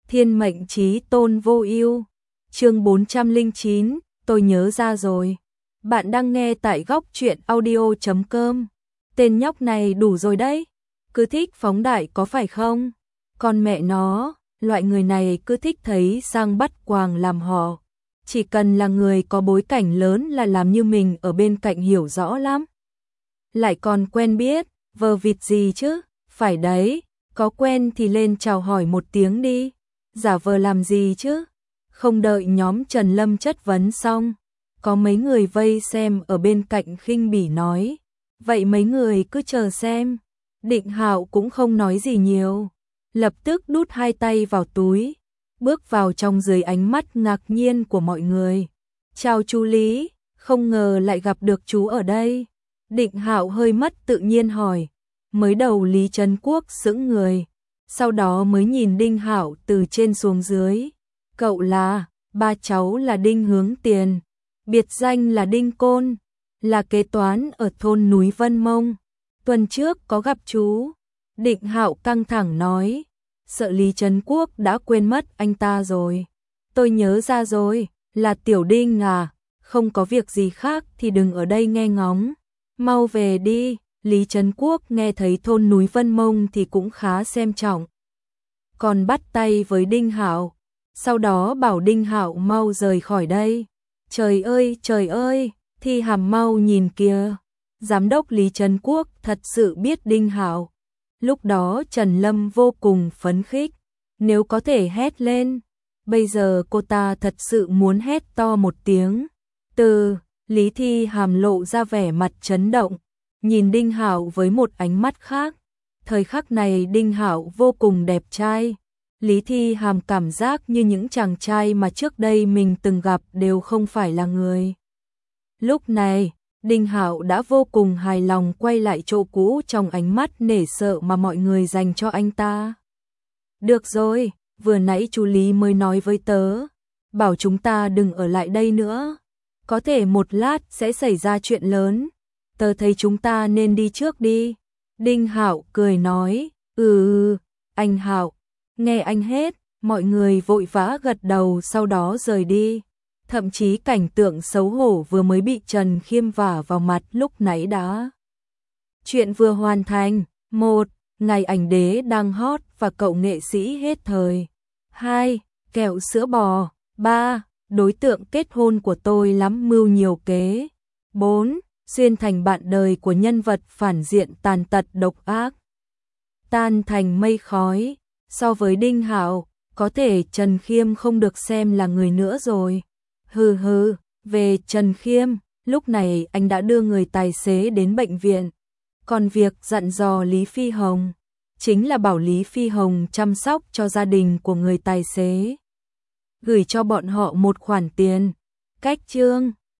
Thiên mệnh chí tôn vô ưu. Chương 409, tôi nhớ ra rồi. Bạn đang nghe tại góc truyện audio.com. Tên nhóc này đủ rồi đấy. Cứ thích phóng đại có phải không? Con mẹ nó, loại người này cứ thích thấy sang bắt quàng làm họ. Chỉ cần là người có bối cảnh lớn là làm như mình ở bên cạnh hiểu rõ lắm. Lại còn quen biết, vờ vịt gì chứ? Phải đấy, có quen thì lên chào hỏi một tiếng đi. Giả vờ làm gì chứ? Không đợi nhóm Trần Lâm chất vấn xong, có mấy người vây xem ở bên cạnh khinh bỉ nói. Vậy mấy người cứ chờ xem. Định Hạo cũng không nói gì nhiều, lập tức đút hai tay vào túi, bước vào trong dưới ánh mắt ngạc nhiên của mọi người. Chào chú Lý, không ngờ lại gặp được chú ở đây. Định Hạo hơi mất tự nhiên hỏi. Mới đầu Lý Trấn Quốc sững người, sau đó mới nhìn Đinh Hạo từ trên xuống dưới. Cậu là, ba cháu là Đinh Hướng Tiền, biệt danh là Đinh Côn, là kế toán ở thôn núi Vân Mông. Tuần trước có gặp chú. Định Hạo căng thẳng nói, sợ Lý Trấn Quốc đã quên mất anh ta rồi. Tôi nhớ ra rồi, là Tiểu Đinh à, không có việc gì khác thì đừng ở đây nghe ngóng. Mau về đi. Lý Trấn Quốc nghe thấy thôn núi Vân Mông thì cũng khá xem trọng. Còn bắt tay với Đinh Hạo, sau đó bảo Đinh Hạo mau rời khỏi đây. Trời ơi, Thi Hàm mau nhìn kìa. Giám đốc Lý Trấn Quốc thật sự biết Đinh Hạo. Lúc đó Trần Lâm vô cùng phấn khích, nếu có thể hét lên. Bây giờ cô ta thật sự muốn hét to một tiếng. Lý Thi Hàm lộ ra vẻ mặt chấn động, nhìn Đinh Hạo với một ánh mắt khác. Thời khắc này Đinh Hạo vô cùng đẹp trai. Lý Thi Hàm cảm giác như những chàng trai mà trước đây mình từng gặp đều không phải là người. Lúc này, Đinh Hạo đã vô cùng hài lòng quay lại chỗ cũ trong ánh mắt nể sợ mà mọi người dành cho anh ta. Được rồi, vừa nãy chú Lý mới nói với tớ, bảo chúng ta đừng ở lại đây nữa. Có thể một lát sẽ xảy ra chuyện lớn. Tớ thấy chúng ta nên đi trước đi. Đinh Hạo cười nói, anh Hạo, nghe anh hết. Mọi người vội vã gật đầu sau đó rời đi. Thậm chí cảnh tượng xấu hổ vừa mới bị Trần Khiêm vả vào mặt lúc nãy đã. Chuyện vừa hoàn thành. 1. Ngày ảnh đế đang hot và cậu nghệ sĩ hết thời. 2. Kẹo sữa bò. 3. Đối tượng kết hôn của tôi lắm mưu nhiều kế. 4. Xuyên thành bạn đời của nhân vật phản diện tàn tật độc ác. Tan thành mây khói. So với Đinh Hạo, có thể Trần Khiêm không được xem là người nữa rồi. Về Trần Khiêm, lúc này anh đã đưa người tài xế đến bệnh viện. Còn việc dặn dò Lý Phi Hồng, chính là bảo Lý Phi Hồng chăm sóc cho gia đình của người tài xế. Gửi cho bọn họ một khoản tiền. Cách chương